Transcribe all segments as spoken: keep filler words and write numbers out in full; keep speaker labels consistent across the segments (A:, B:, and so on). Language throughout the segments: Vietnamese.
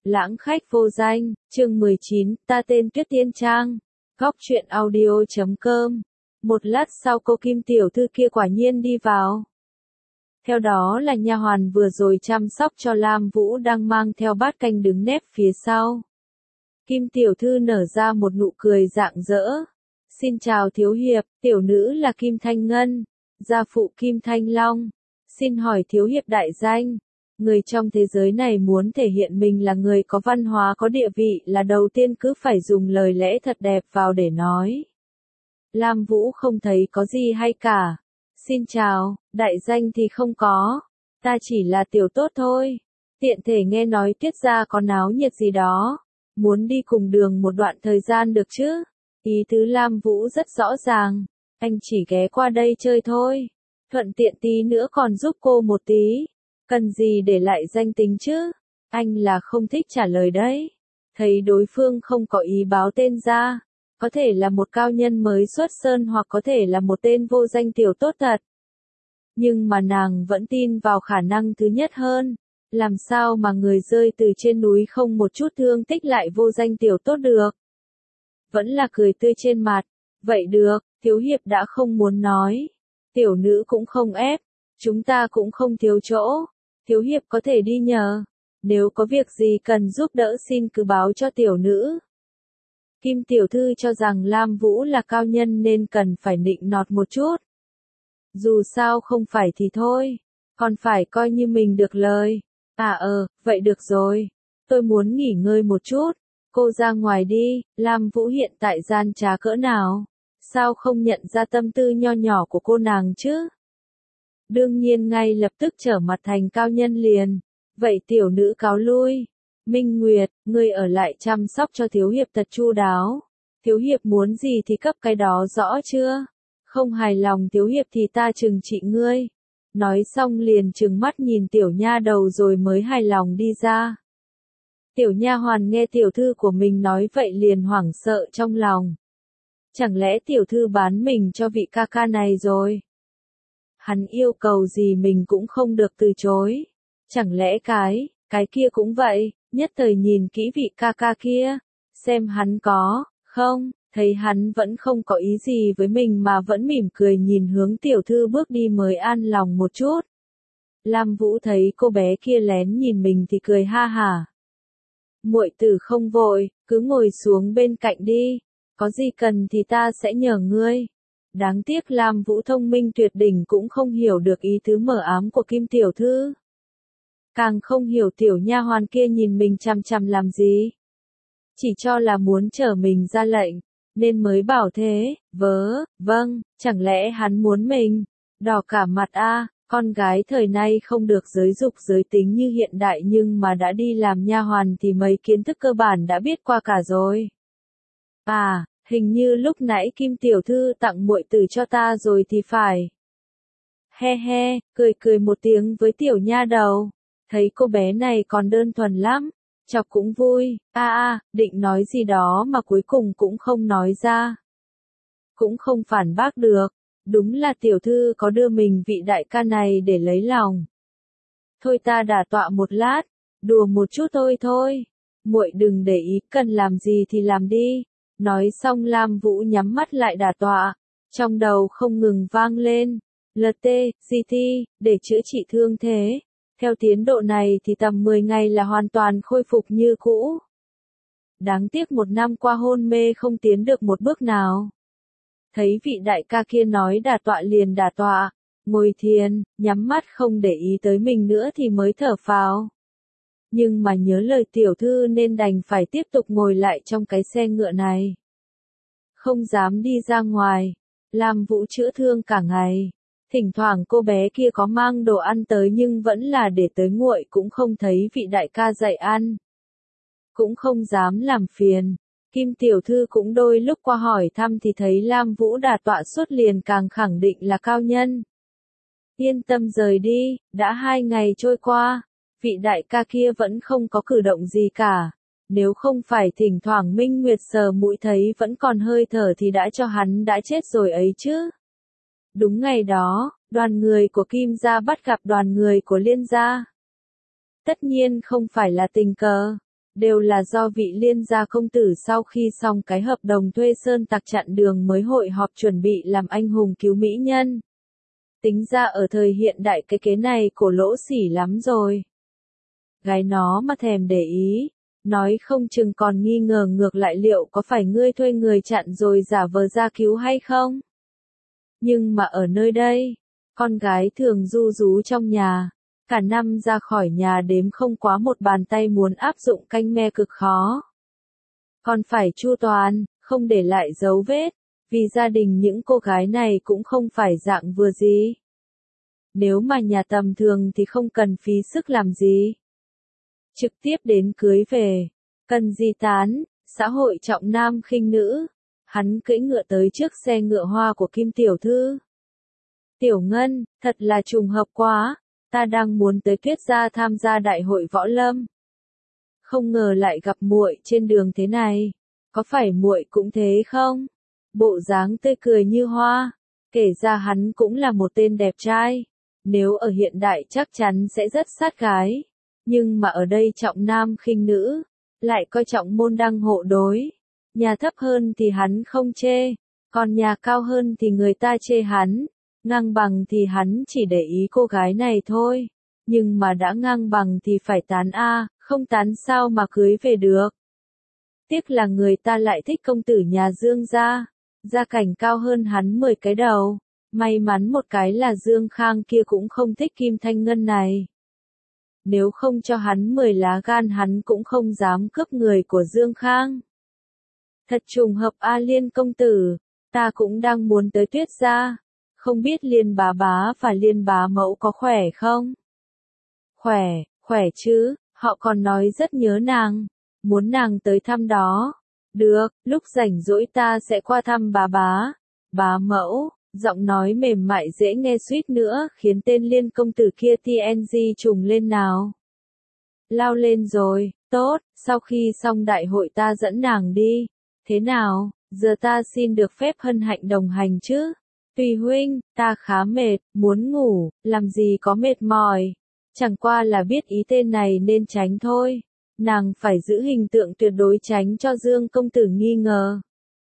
A: Lãng khách vô danh, chương mười chín, ta tên Tuyết Tiên Trang. Góc truyện audio chấm com. Một lát sau cô Kim tiểu thư kia quả nhiên đi vào. Theo đó là nha hoàn vừa rồi chăm sóc cho Lam Vũ đang mang theo bát canh đứng nép phía sau. Kim tiểu thư nở ra một nụ cười rạng rỡ. Xin chào thiếu hiệp, tiểu nữ là Kim Thanh Ngân, gia phụ Kim Thanh Long. Xin hỏi thiếu hiệp đại danh. Người trong thế giới này muốn thể hiện mình là người có văn hóa có địa vị là đầu tiên cứ phải dùng lời lẽ thật đẹp vào để nói. Lam Vũ không thấy có gì hay cả. Xin chào, đại danh thì không có. Ta chỉ là tiểu tốt thôi. Tiện thể nghe nói Tiết gia có náo nhiệt gì đó. Muốn đi cùng đường một đoạn thời gian được chứ? Ý tứ Lam Vũ rất rõ ràng. Anh chỉ ghé qua đây chơi thôi. Thuận tiện tí nữa còn giúp cô một tí. Cần gì để lại danh tính chứ? Anh là không thích trả lời đấy. Thấy đối phương không có ý báo tên ra. Có thể là một cao nhân mới xuất sơn hoặc có thể là một tên vô danh tiểu tốt thật. Nhưng mà nàng vẫn tin vào khả năng thứ nhất hơn. Làm sao mà người rơi từ trên núi không một chút thương tích lại vô danh tiểu tốt được? Vẫn là cười tươi trên mặt. Vậy được, thiếu hiệp đã không muốn nói. Tiểu nữ cũng không ép. Chúng ta cũng không thiếu chỗ. Thiếu hiệp có thể đi nhờ. Nếu có việc gì cần giúp đỡ xin cứ báo cho tiểu nữ. Kim tiểu thư cho rằng Lam Vũ là cao nhân nên cần phải nịnh nọt một chút. Dù sao không phải thì thôi. Còn phải coi như mình được lời. À ờ, vậy được rồi. Tôi muốn nghỉ ngơi một chút. Cô ra ngoài đi. Lam Vũ hiện tại gian trá cỡ nào? Sao không nhận ra tâm tư nho nhỏ của cô nàng chứ? Đương nhiên ngay lập tức trở mặt thành cao nhân liền. Vậy tiểu nữ cáo lui. Minh Nguyệt, ngươi ở lại chăm sóc cho thiếu hiệp thật chu đáo. Thiếu hiệp muốn gì thì cấp cái đó rõ chưa? Không hài lòng thiếu hiệp thì ta trừng trị ngươi. Nói xong liền trừng mắt nhìn tiểu nha đầu rồi mới hài lòng đi ra. Tiểu nha hoàn nghe tiểu thư của mình nói vậy liền hoảng sợ trong lòng. Chẳng lẽ tiểu thư bán mình cho vị ca ca này rồi? Hắn yêu cầu gì mình cũng không được từ chối. Chẳng lẽ cái, cái kia cũng vậy, nhất thời nhìn kỹ vị ca ca kia, xem hắn có, không, thấy hắn vẫn không có ý gì với mình mà vẫn mỉm cười nhìn hướng tiểu thư bước đi mới an lòng một chút. Lam Vũ thấy cô bé kia lén nhìn mình thì cười ha hả. Muội tử không vội, cứ ngồi xuống bên cạnh đi, có gì cần thì ta sẽ nhờ ngươi. Đáng tiếc Lam Vũ thông minh tuyệt đỉnh cũng không hiểu được ý tứ mờ ám của Kim tiểu thư. Càng không hiểu tiểu nha hoàn kia nhìn mình chằm chằm làm gì. Chỉ cho là muốn chở mình ra lệnh, nên mới bảo thế, vớ, vâng, chẳng lẽ hắn muốn mình, đỏ cả mặt a à, con gái thời nay không được giới dục giới tính như hiện đại nhưng mà đã đi làm nha hoàn thì mấy kiến thức cơ bản đã biết qua cả rồi. À, hình như lúc nãy Kim tiểu thư tặng muội tử cho ta rồi thì phải. He he, cười cười một tiếng với tiểu nha đầu. Thấy cô bé này còn đơn thuần lắm, chọc cũng vui, a a, định nói gì đó mà cuối cùng cũng không nói ra. Cũng không phản bác được, đúng là tiểu thư có đưa mình vị đại ca này để lấy lòng. Thôi ta đả tọa một lát, đùa một chút thôi thôi, muội đừng để ý, cần làm gì thì làm đi. Nói xong Lam Vũ nhắm mắt lại đả tọa, trong đầu không ngừng vang lên, lờ tê, giê tê, để chữa trị thương thế. Theo tiến độ này thì tầm mười ngày là hoàn toàn khôi phục như cũ. Đáng tiếc một năm qua hôn mê không tiến được một bước nào. Thấy vị đại ca kia nói đả tọa liền đả tọa, ngồi thiền, nhắm mắt không để ý tới mình nữa thì mới thở phào. Nhưng mà nhớ lời tiểu thư nên đành phải tiếp tục ngồi lại trong cái xe ngựa này. Không dám đi ra ngoài, Lam Vũ chữa thương cả ngày. Thỉnh thoảng cô bé kia có mang đồ ăn tới nhưng vẫn là để tới nguội cũng không thấy vị đại ca dạy ăn. Cũng không dám làm phiền. Kim tiểu thư cũng đôi lúc qua hỏi thăm thì thấy Lam Vũ đả tọa suốt liền càng khẳng định là cao nhân. Yên tâm rời đi, đã hai ngày trôi qua, vị đại ca kia vẫn không có cử động gì cả. Nếu không phải thỉnh thoảng Minh Nguyệt sờ mũi thấy vẫn còn hơi thở thì đã cho hắn đã chết rồi ấy chứ. Đúng ngày đó, đoàn người của Kim gia bắt gặp đoàn người của Liên gia. Tất nhiên không phải là tình cờ. đều là do vị Liên gia công tử sau khi xong cái hợp đồng thuê sơn tặc chặn đường mới hội họp chuẩn bị làm anh hùng cứu mỹ nhân. Tính ra ở thời hiện đại cái kế này cổ lỗ xỉ lắm rồi. Gái nó mà thèm để ý, nói không chừng còn nghi ngờ ngược lại liệu có phải ngươi thuê người chặn rồi giả vờ ra cứu hay không. Nhưng mà ở nơi đây, con gái thường ru rú trong nhà, cả năm ra khỏi nhà đếm không quá một bàn tay muốn áp dụng canh me cực khó. Còn phải chu toàn, không để lại dấu vết, vì gia đình những cô gái này cũng không phải dạng vừa gì. Nếu mà nhà tầm thường thì không cần phí sức làm gì. Trực tiếp đến cưới về, cần gì tán, xã hội trọng nam khinh nữ. Hắn cưỡi ngựa tới trước xe ngựa hoa của Kim tiểu thư. Tiểu Ngân, thật là trùng hợp quá, ta đang muốn tới Tuyết gia tham gia đại hội võ lâm. Không ngờ lại gặp muội trên đường thế này, có phải muội cũng thế không? Bộ dáng tươi cười như hoa, kể ra hắn cũng là một tên đẹp trai, nếu ở hiện đại chắc chắn sẽ rất sát gái, nhưng mà ở đây trọng nam khinh nữ, lại coi trọng môn đăng hộ đối. Nhà thấp hơn thì hắn không chê, còn nhà cao hơn thì người ta chê hắn, ngang bằng thì hắn chỉ để ý cô gái này thôi, nhưng mà đã ngang bằng thì phải tán a, không tán sao mà cưới về được. Tiếc là người ta lại thích công tử nhà Dương gia, gia cảnh cao hơn hắn mười cái đầu, may mắn một cái là Dương Khang kia cũng không thích Kim Thanh Ngân này. Nếu không cho hắn mười lá gan hắn cũng không dám cướp người của Dương Khang. Thật trùng hợp a Liên công tử, ta cũng đang muốn tới Tuyết gia, không biết Liên bá bá và Liên bá mẫu có khỏe không? Khỏe, khỏe chứ, họ còn nói rất nhớ nàng, muốn nàng tới thăm đó. Được, lúc rảnh rỗi ta sẽ qua thăm bá bá, bá mẫu, giọng nói mềm mại dễ nghe suýt nữa khiến tên Liên công tử kia tê en giê trùng lên nào. Lao lên rồi, tốt, sau khi xong đại hội ta dẫn nàng đi. Thế nào, giờ ta xin được phép hân hạnh đồng hành chứ? Tùy huynh, ta khá mệt, muốn ngủ, làm gì có mệt mỏi. Chẳng qua là biết ý tên này nên tránh thôi. Nàng phải giữ hình tượng tuyệt đối tránh cho Dương công tử nghi ngờ.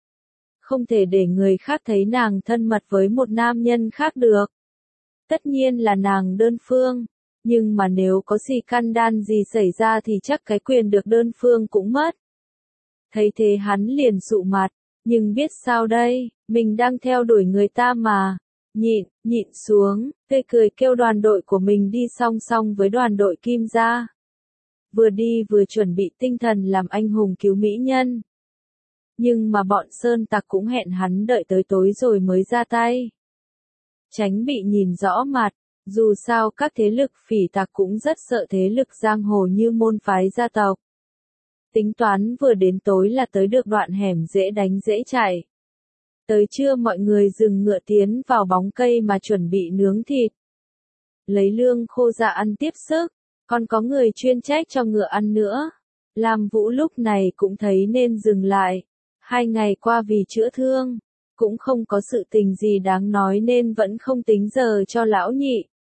A: Không thể để người khác thấy nàng thân mật với một nam nhân khác được. Tất nhiên là nàng đơn phương, nhưng mà nếu có xì căn đan gì xảy ra thì chắc cái quyền được đơn phương cũng mất. Thấy thế hắn liền sụ mặt, nhưng biết sao đây, mình đang theo đuổi người ta mà. Nhịn, nhịn xuống, tươi cười kêu đoàn đội của mình đi song song với đoàn đội Kim gia. Vừa đi vừa chuẩn bị tinh thần làm anh hùng cứu mỹ nhân. Nhưng mà bọn sơn tặc cũng hẹn hắn đợi tới tối rồi mới ra tay. Tránh bị nhìn rõ mặt, dù sao các thế lực phỉ tặc cũng rất sợ thế lực giang hồ như môn phái gia tộc. Tính toán vừa đến tối là tới được đoạn hẻm dễ đánh dễ chạy. Tới trưa mọi người dừng ngựa tiến vào bóng cây mà chuẩn bị nướng thịt. Lấy lương khô ra ăn tiếp sức, còn có người chuyên trách cho ngựa ăn nữa. Lam Vũ lúc này cũng thấy nên dừng lại. Hai ngày qua vì chữa thương, cũng không có sự tình gì đáng nói nên vẫn không tính giờ cho lão nhị.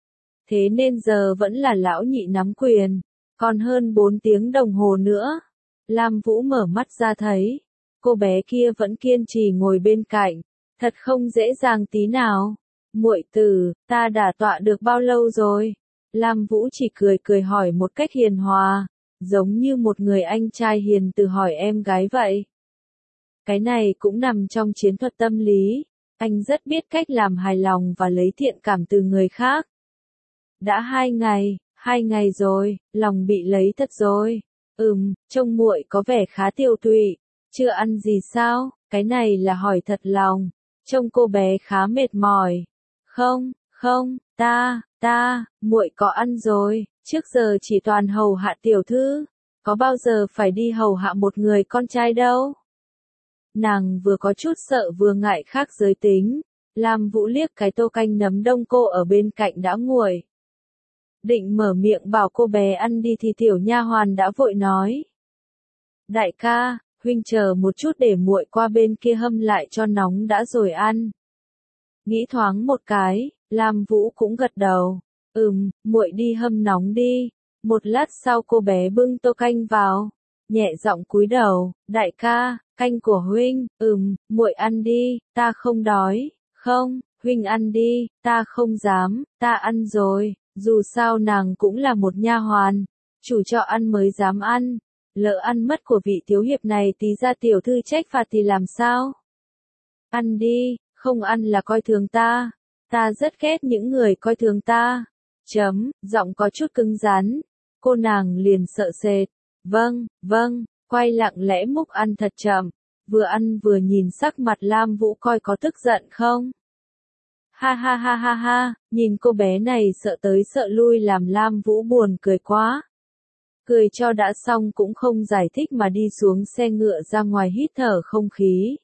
A: Thế nên giờ vẫn là lão nhị nắm quyền, còn hơn bốn tiếng đồng hồ nữa. Lam Vũ mở mắt ra thấy, cô bé kia vẫn kiên trì ngồi bên cạnh, thật không dễ dàng tí nào. Muội tử, ta đã tọa được bao lâu rồi? Lam Vũ chỉ cười cười hỏi một cách hiền hòa, giống như một người anh trai hiền từ hỏi em gái vậy. Cái này cũng nằm trong chiến thuật tâm lý, anh rất biết cách làm hài lòng và lấy thiện cảm từ người khác. Đã hai ngày, hai ngày rồi, lòng bị lấy thật rồi. Ừm, trông muội có vẻ khá tiêu tụy, chưa ăn gì sao? Cái này là hỏi thật lòng. Trông cô bé khá mệt mỏi. Không, không, ta, ta, muội có ăn rồi, trước giờ chỉ toàn hầu hạ tiểu thư, có bao giờ phải đi hầu hạ một người con trai đâu. Nàng vừa có chút sợ vừa ngại khác giới tính, Lam Vũ liếc cái tô canh nấm đông cô ở bên cạnh đã nguội. Định mở miệng bảo cô bé ăn đi thì tiểu nha hoàn đã vội nói. Đại ca, huynh chờ một chút để muội qua bên kia hâm lại cho nóng đã rồi ăn. Nghĩ thoáng một cái, Lam Vũ cũng gật đầu. Ừm, muội đi hâm nóng đi. Một lát sau cô bé bưng tô canh vào. nhẹ giọng cúi đầu, đại ca, canh của huynh, ừm, muội ăn đi, ta không đói, không, huynh ăn đi, ta không dám, ta ăn rồi, dù sao nàng cũng là một nha hoàn, chủ cho ăn mới dám ăn, lỡ ăn mất của vị thiếu hiệp này tí ra tiểu thư trách phạt thì làm sao? Ăn đi, không ăn là coi thường ta, ta rất ghét những người coi thường ta. Chấm, giọng có chút cứng rắn, cô nàng liền sợ sệt, vâng, vâng, quay lặng lẽ múc ăn thật chậm, vừa ăn vừa nhìn sắc mặt Lam Vũ coi có tức giận không. Ha ha ha ha ha, nhìn cô bé này sợ tới sợ lui làm Lam Vũ buồn cười quá. Cười cho đã xong cũng không giải thích mà đi xuống xe ngựa ra ngoài hít thở không khí.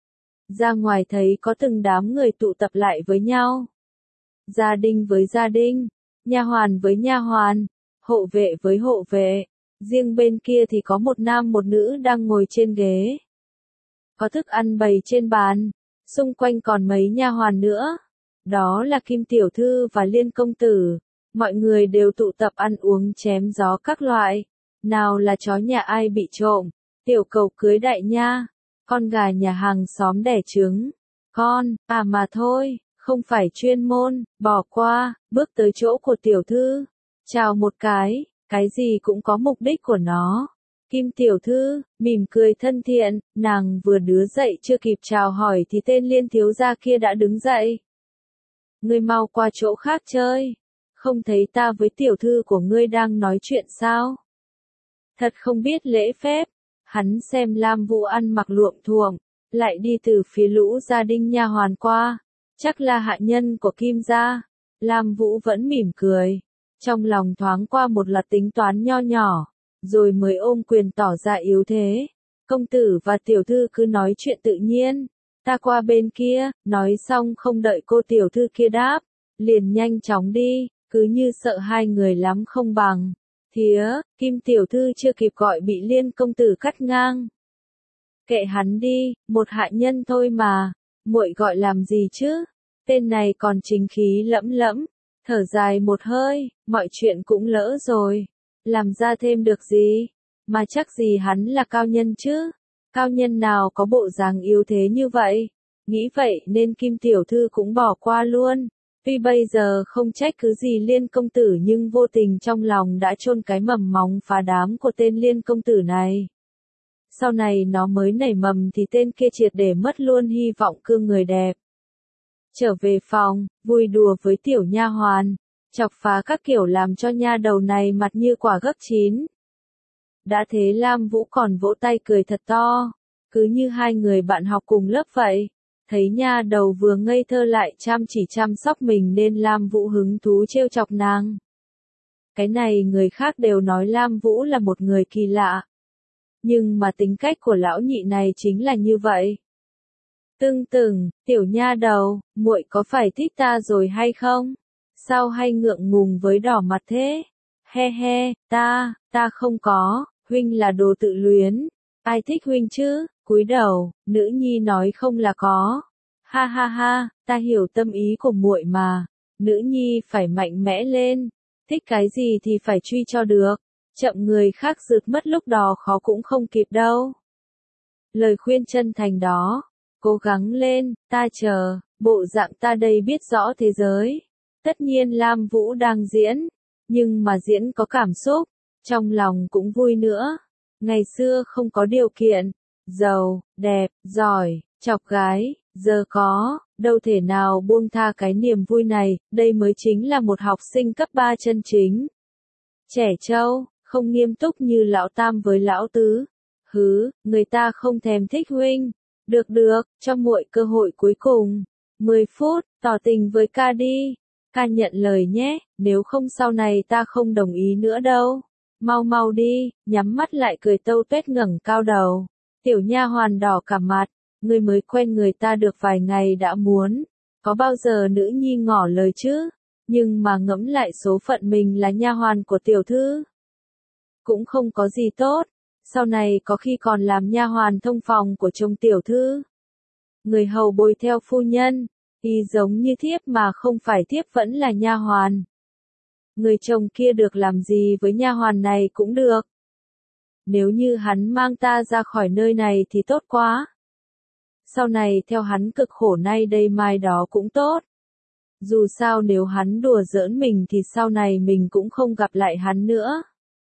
A: Ra ngoài thấy có từng đám người tụ tập lại với nhau. Gia đình với gia đình, nha hoàn với nha hoàn, hộ vệ với hộ vệ, riêng bên kia thì có một nam một nữ đang ngồi trên ghế. Có thức ăn bày trên bàn, xung quanh còn mấy nha hoàn nữa. Đó là Kim tiểu thư và Liên công tử, mọi người đều tụ tập ăn uống chém gió các loại. Nào là chó nhà ai bị trộm, tiểu cầu cưới đại nha, con gà nhà hàng xóm đẻ trứng. Con, à mà thôi, không phải chuyên môn, bỏ qua, bước tới chỗ của tiểu thư, chào một cái, cái gì cũng có mục đích của nó. Kim tiểu thư, mỉm cười thân thiện, nàng vừa đứa dậy chưa kịp chào hỏi thì tên Liên thiếu gia kia đã đứng dậy. Ngươi mau qua chỗ khác chơi, không thấy ta với tiểu thư của ngươi đang nói chuyện sao? Thật không biết lễ phép, hắn xem Lam Vũ ăn mặc luộm thuộm, lại đi từ phía lũ gia đình nha hoàn qua, chắc là hạ nhân của Kim gia. Lam Vũ vẫn mỉm cười, trong lòng thoáng qua một loạt tính toán nho nhỏ, rồi mới ôm quyền tỏ ra yếu thế. Công tử và tiểu thư cứ nói chuyện tự nhiên, ta qua bên kia, nói xong không đợi cô tiểu thư kia đáp, liền nhanh chóng đi, cứ như sợ hai người lắm không bằng. Thía, Kim tiểu thư chưa kịp gọi bị Liên công tử cắt ngang. Kệ hắn đi, một hạ nhân thôi mà, muội gọi làm gì chứ? Tên này còn chính khí lẫm lẫm, thở dài một hơi, mọi chuyện cũng lỡ rồi, làm ra thêm được gì, mà chắc gì hắn là cao nhân chứ? Cao nhân nào có bộ dáng yếu thế như vậy? Nghĩ vậy nên Kim tiểu thư cũng bỏ qua luôn. Tuy bây giờ không trách cứ gì Liên công tử nhưng vô tình trong lòng đã chôn cái mầm móng phá đám của tên Liên công tử này. Sau này nó mới nảy mầm thì tên kia triệt để mất luôn hy vọng cương người đẹp. Trở về phòng, vui đùa với tiểu nha hoàn, chọc phá các kiểu làm cho nha đầu này mặt như quả gấc chín. Đã thế Lam Vũ còn vỗ tay cười thật to, cứ như hai người bạn học cùng lớp vậy. Thấy nha đầu vừa ngây thơ lại chăm chỉ chăm sóc mình nên Lam Vũ hứng thú trêu chọc nàng. Cái này người khác đều nói Lam Vũ là một người kỳ lạ. Nhưng mà tính cách của lão nhị này chính là như vậy. Tưng từng, tiểu nha đầu, muội có phải thích ta rồi hay không? Sao hay ngượng ngùng với đỏ mặt thế? He he, ta, ta không có, huynh là đồ tự luyến. Ai thích huynh chứ? Cúi đầu, nữ nhi nói không là có. Ha ha ha, ta hiểu tâm ý của muội mà. Nữ nhi phải mạnh mẽ lên. Thích cái gì thì phải truy cho được. Chậm người khác rượt mất lúc đó khó cũng không kịp đâu. Lời khuyên chân thành đó. Cố gắng lên, ta chờ, bộ dạng ta đây biết rõ thế giới. Tất nhiên Lam Vũ đang diễn, nhưng mà diễn có cảm xúc, trong lòng cũng vui nữa. Ngày xưa không có điều kiện, giàu, đẹp, giỏi, chọc gái, giờ có, đâu thể nào buông tha cái niềm vui này, đây mới chính là một học sinh cấp ba chân chính. Trẻ trâu, không nghiêm túc như lão tam với lão tứ. Hứ, người ta không thèm thích huynh. Được được, cho muội cơ hội cuối cùng. mười phút, tỏ tình với ca đi. Ca nhận lời nhé, nếu không sau này ta không đồng ý nữa đâu. Mau mau đi, nhắm mắt lại cười tâu tuét ngẩng cao đầu. Tiểu nha hoàn đỏ cả mặt, người mới quen người ta được vài ngày đã muốn. Có bao giờ nữ nhi ngỏ lời chứ? Nhưng mà ngẫm lại số phận mình là nha hoàn của tiểu thư. Cũng không có gì tốt. Sau này có khi còn làm nha hoàn thông phòng của chồng tiểu thư. Người hầu bồi theo phu nhân, y giống như thiếp mà không phải thiếp vẫn là nha hoàn. Người chồng kia được làm gì với nha hoàn này cũng được. nếu như hắn mang ta ra khỏi nơi này thì tốt quá. Sau này theo hắn cực khổ nay đây mai đó cũng tốt. Dù sao nếu hắn đùa giỡn mình thì sau này mình cũng không gặp lại hắn nữa.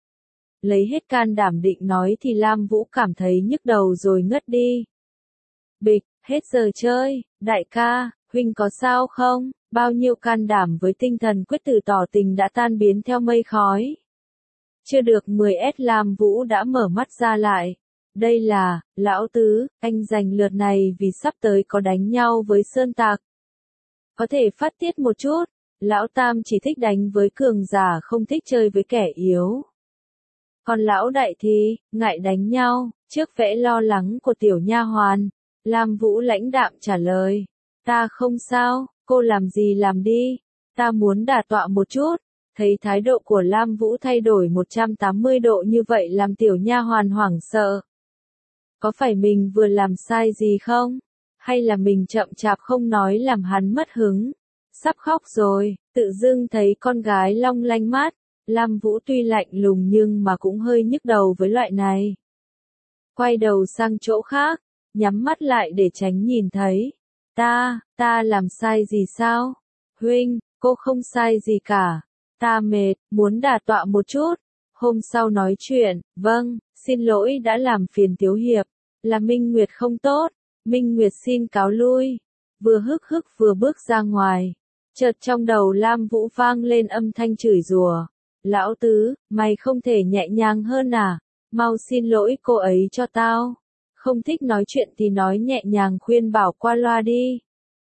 A: Lấy hết can đảm định nói thì Lam Vũ cảm thấy nhức đầu rồi ngất đi. Bịch, hết giờ chơi, đại ca, huynh có sao không? Bao nhiêu can đảm với tinh thần quyết tử tỏ tình đã tan biến theo mây khói. Chưa được mười phút Lam Vũ đã mở mắt ra lại. Đây là, lão tứ, anh giành lượt này vì sắp tới có đánh nhau với Sơn Tạc. Có thể phát tiết một chút, lão tam chỉ thích đánh với cường giả không thích chơi với kẻ yếu. Còn lão đại thì, ngại đánh nhau, trước vẻ lo lắng của tiểu nha hoàn, Lam Vũ lãnh đạm trả lời. Ta không sao, cô làm gì làm đi, ta muốn đả tọa một chút. Thấy thái độ của Lam Vũ thay đổi một trăm tám mươi độ như vậy làm tiểu nha hoàn hoảng sợ. Có phải mình vừa làm sai gì không? Hay là mình chậm chạp không nói làm hắn mất hứng? Sắp khóc rồi, tự dưng thấy con gái long lanh mắt. Lam Vũ tuy lạnh lùng nhưng mà cũng hơi nhức đầu với loại này. Quay đầu sang chỗ khác, nhắm mắt lại để tránh nhìn thấy. Ta, ta làm sai gì sao? Huynh, cô không sai gì cả. Ta mệt, muốn đả tọa một chút. Hôm sau nói chuyện, vâng, xin lỗi đã làm phiền Tiếu Hiệp. Là Minh Nguyệt không tốt. Minh Nguyệt xin cáo lui. Vừa hức hức vừa bước ra ngoài. Chợt trong đầu Lam Vũ vang lên âm thanh chửi rủa. Lão tứ, mày không thể nhẹ nhàng hơn à? Mau xin lỗi cô ấy cho tao. Không thích nói chuyện thì nói nhẹ nhàng khuyên bảo qua loa đi.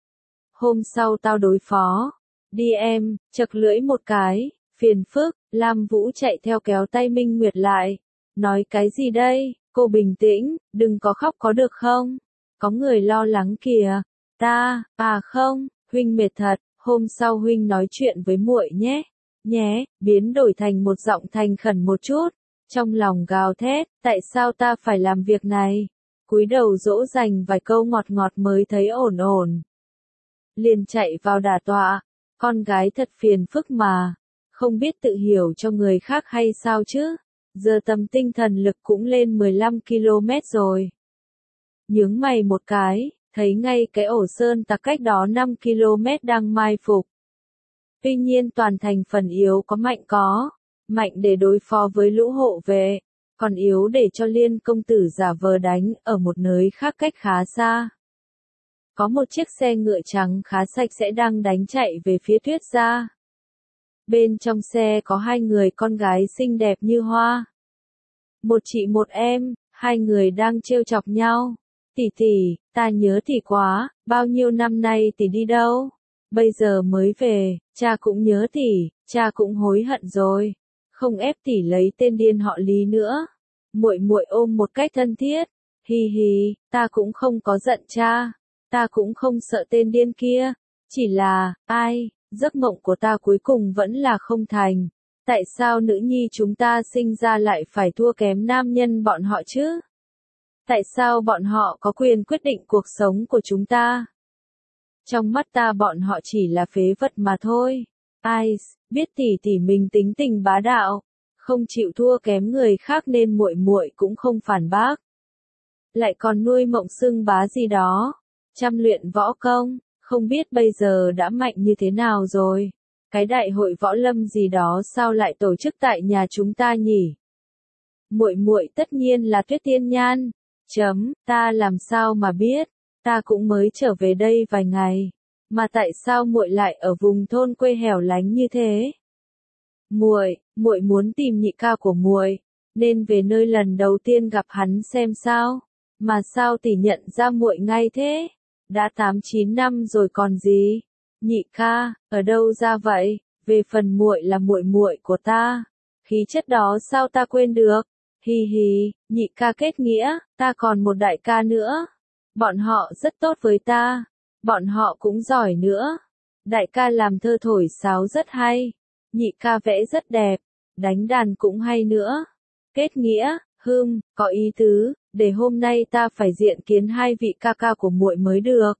A: Hôm sau tao đối phó. Đi em, chật lưỡi một cái, phiền phức, Lam Vũ chạy theo kéo tay Minh Nguyệt lại. Nói cái gì đây, cô bình tĩnh, đừng có khóc có được không? Có người lo lắng kìa. Ta, à không, huynh mệt thật, hôm sau huynh nói chuyện với muội nhé. Nhé, biến đổi thành một giọng thành khẩn một chút. Trong lòng gào thét, tại sao ta phải làm việc này? Cúi đầu dỗ dành vài câu ngọt ngọt mới thấy ổn ổn. Liền chạy vào đả tọa. Con gái thật phiền phức mà. Không biết tự hiểu cho người khác hay sao chứ? Giờ tầm tinh thần lực cũng lên mười lăm ki lô mét rồi. Nhướng mày một cái, thấy ngay cái ổ Sơn Tạc cách đó năm ki lô mét đang mai phục. Tuy nhiên toàn thành phần yếu có mạnh có. Mạnh để đối phó với lũ hộ vệ. Còn yếu để cho Liên công tử giả vờ đánh ở một nơi khác cách khá xa. Có một chiếc xe ngựa trắng khá sạch sẽ đang đánh chạy về phía Tuyết Gia. Bên trong xe có hai người con gái xinh đẹp như hoa. Một chị một em, hai người đang trêu chọc nhau. Tỷ tỷ, ta nhớ tỷ quá, bao nhiêu năm nay tỷ đi đâu? Bây giờ mới về, cha cũng nhớ tỷ, cha cũng hối hận rồi. Không ép tỷ lấy tên điên họ Lý nữa. Muội muội ôm một cách thân thiết. Hi hi, ta cũng không có giận cha. Ta cũng không sợ tên điên kia. Chỉ là, ai, giấc mộng của ta cuối cùng vẫn là không thành. Tại sao nữ nhi chúng ta sinh ra lại phải thua kém nam nhân bọn họ chứ? Tại sao bọn họ có quyền quyết định cuộc sống của chúng ta? Trong mắt ta bọn họ chỉ là phế vật mà thôi. Ai, biết tỷ tỷ mình tính tình bá đạo, không chịu thua kém người khác nên muội muội cũng không phản bác. Lại còn nuôi mộng xưng bá gì đó, chăm luyện võ công, không biết bây giờ đã mạnh như thế nào rồi. Cái đại hội võ lâm gì đó sao lại tổ chức tại nhà chúng ta nhỉ? Muội muội tất nhiên là Tuyết Tiên Nhan. Chấm, ta làm sao mà biết, ta cũng mới trở về đây vài ngày, mà tại sao muội lại ở vùng thôn quê hẻo lánh như thế? Muội, muội muốn tìm nhị ca của muội, nên về nơi lần đầu tiên gặp hắn xem sao, mà sao tỷ nhận ra muội ngay thế? Đã tám chín năm rồi còn gì? Nhị ca, ở đâu ra vậy? Về phần muội là muội muội của ta, khí chất đó sao ta quên được? Hi hi, nhị ca kết nghĩa, ta còn một đại ca nữa. Bọn họ rất tốt với ta, bọn họ cũng giỏi nữa. Đại ca làm thơ thổi sáo rất hay, nhị ca vẽ rất đẹp, đánh đàn cũng hay nữa. Kết nghĩa, hừm, có ý tứ, để hôm nay ta phải diện kiến hai vị ca ca của muội mới được.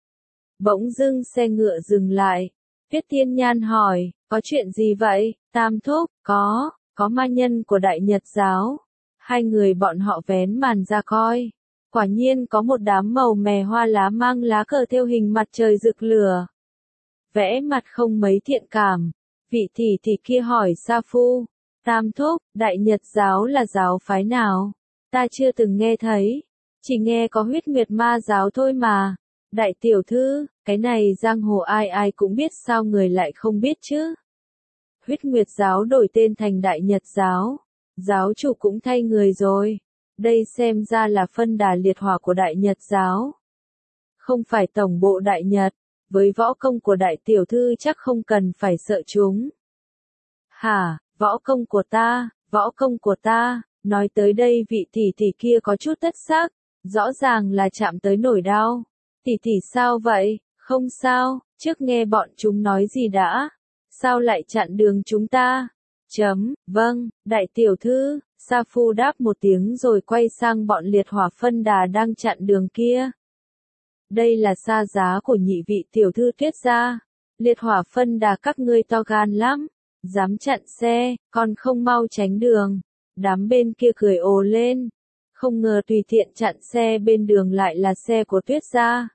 A: Bỗng dưng xe ngựa dừng lại, Tuyết Tiên Nhan hỏi, có chuyện gì vậy? Tam thúc, có, có ma nhân của Đại Nhật giáo. Hai người bọn họ vén màn ra coi. Quả nhiên có một đám màu mè hoa lá mang lá cờ thêu hình mặt trời rực lửa. Vẽ mặt không mấy thiện cảm. Vị tỷ tỷ kia hỏi Sa Phu. Tam thúc, Đại Nhật giáo là giáo phái nào? Ta chưa từng nghe thấy. Chỉ nghe có Huyết Nguyệt Ma giáo thôi mà. Đại tiểu thư, cái này giang hồ ai ai cũng biết sao người lại không biết chứ. Huyết Nguyệt giáo đổi tên thành Đại Nhật giáo. Giáo chủ cũng thay người rồi. Đây xem ra là phân đà liệt hỏa của Đại Nhật giáo. Không phải tổng bộ Đại Nhật. Với võ công của đại tiểu thư chắc không cần phải sợ chúng. Hả, võ công của ta, võ công của ta, nói tới đây vị tỷ tỷ kia có chút thất sắc, rõ ràng là chạm tới nổi đau. Tỷ tỷ sao vậy, không sao, trước nghe bọn chúng nói gì đã, sao lại chặn đường chúng ta? Chấm, vâng, đại tiểu thư, Sa Phu đáp một tiếng rồi quay sang bọn liệt hỏa phân đà đang chặn đường kia. Đây là xa giá của nhị vị tiểu thư Tuyết gia. Liệt hỏa phân đà các ngươi to gan lắm. Dám chặn xe, còn không mau tránh đường. Đám bên kia cười ồ lên. Không ngờ tùy tiện chặn xe bên đường lại là xe của Tuyết gia.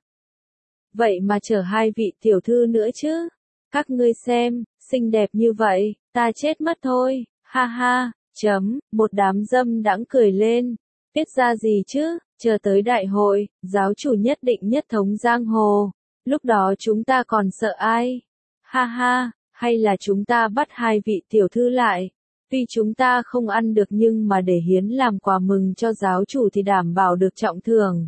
A: Vậy mà chở hai vị tiểu thư nữa chứ. Các ngươi xem, xinh đẹp như vậy, ta chết mất thôi. Ha ha, chấm, một đám dâm đãng cười lên. Tuyết gia gì chứ? Chờ tới đại hội, giáo chủ nhất định nhất thống giang hồ. Lúc đó chúng ta còn sợ ai? Ha ha, hay là chúng ta bắt hai vị tiểu thư lại? Tuy chúng ta không ăn được nhưng mà để hiến làm quà mừng cho giáo chủ thì đảm bảo được trọng thưởng.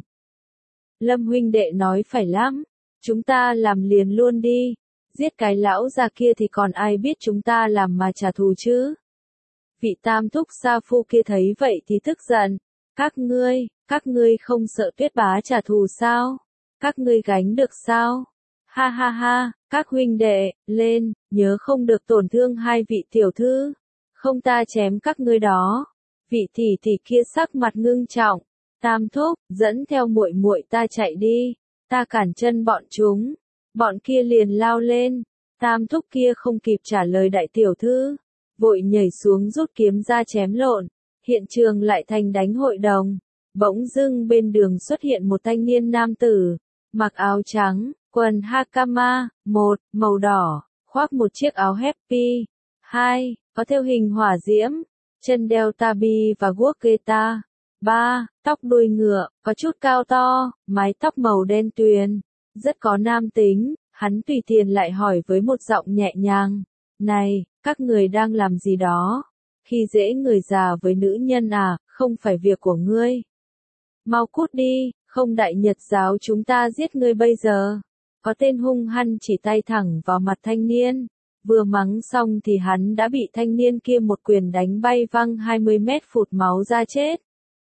A: Lâm huynh đệ nói phải lắm. Chúng ta làm liền luôn đi. Giết cái lão già kia thì còn ai biết chúng ta làm mà trả thù chứ? Vị tam thúc Sa Phu kia thấy vậy thì tức giận. Các ngươi, các ngươi không sợ Tuyết bá trả thù sao? Các ngươi gánh được sao? Ha ha ha, các huynh đệ, lên, nhớ không được tổn thương hai vị tiểu thư. Không ta chém các ngươi đó. Vị tỷ tỷ kia sắc mặt ngưng trọng. Tam thúc, dẫn theo muội muội ta chạy đi. Ta cản chân bọn chúng. Bọn kia liền lao lên. Tam thúc kia không kịp trả lời đại tiểu thư. Vội nhảy xuống rút kiếm ra chém lộn. Hiện trường lại thành đánh hội đồng. Bỗng dưng bên đường xuất hiện một thanh niên nam tử. Mặc áo trắng, quần hakama, một, màu đỏ, khoác một chiếc áo happy. Hai, có thêu hình hỏa diễm, chân đeo tabi và guốc keta. Ba, tóc đuôi ngựa, có chút cao to, mái tóc màu đen tuyền, rất có nam tính. Hắn tùy tiện lại hỏi với một giọng nhẹ nhàng. Này, các người đang làm gì đó? Khi dễ người già với nữ nhân à, không phải việc của ngươi. Mau cút đi, không Đại Nhật giáo chúng ta giết ngươi bây giờ. Có tên hung hăng chỉ tay thẳng vào mặt thanh niên. Vừa mắng xong thì hắn đã bị thanh niên kia một quyền đánh bay văng hai mươi mét phụt máu ra chết.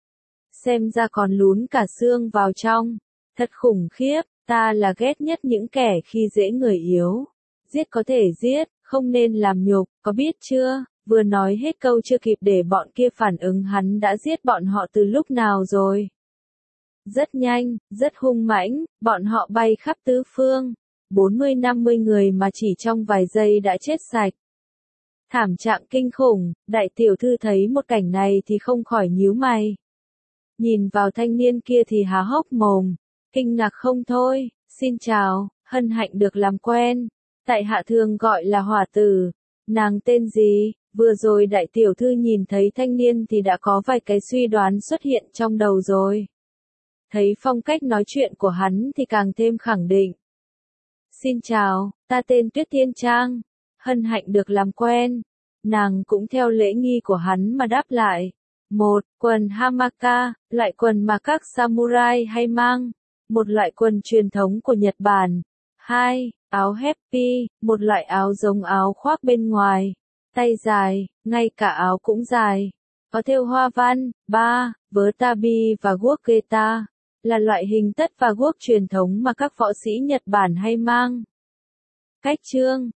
A: Xem ra còn lún cả xương vào trong. Thật khủng khiếp, ta là ghét nhất những kẻ khi dễ người yếu. Giết có thể giết, không nên làm nhục, có biết chưa? Vừa nói hết câu chưa kịp để bọn kia phản ứng hắn đã giết bọn họ từ lúc nào rồi. Rất nhanh, rất hung mãnh, bọn họ bay khắp tứ phương. bốn mươi năm mươi người mà chỉ trong vài giây đã chết sạch. Thảm trạng kinh khủng, đại tiểu thư thấy một cảnh này thì không khỏi nhíu mày. Nhìn vào thanh niên kia thì há hốc mồm, kinh ngạc không thôi. Xin chào, hân hạnh được làm quen. Tại hạ thường gọi là Hỏa Tử. Nàng tên gì? Vừa rồi đại tiểu thư nhìn thấy thanh niên thì đã có vài cái suy đoán xuất hiện trong đầu rồi. Thấy phong cách nói chuyện của hắn thì càng thêm khẳng định. Xin chào, ta tên Tuyết Tiên Trang. Hân hạnh được làm quen. Nàng cũng theo lễ nghi của hắn mà đáp lại. Một, quần hamaka, loại quần mà các samurai hay mang. Một loại quần truyền thống của Nhật Bản. Hai, áo happy, một loại áo giống áo khoác bên ngoài. Tay dài, ngay cả áo cũng dài. Có thêu hoa văn. Ba, vớ tabi và guốc keta. Là loại hình tất và guốc truyền thống mà các võ sĩ Nhật Bản hay mang. Cách chương,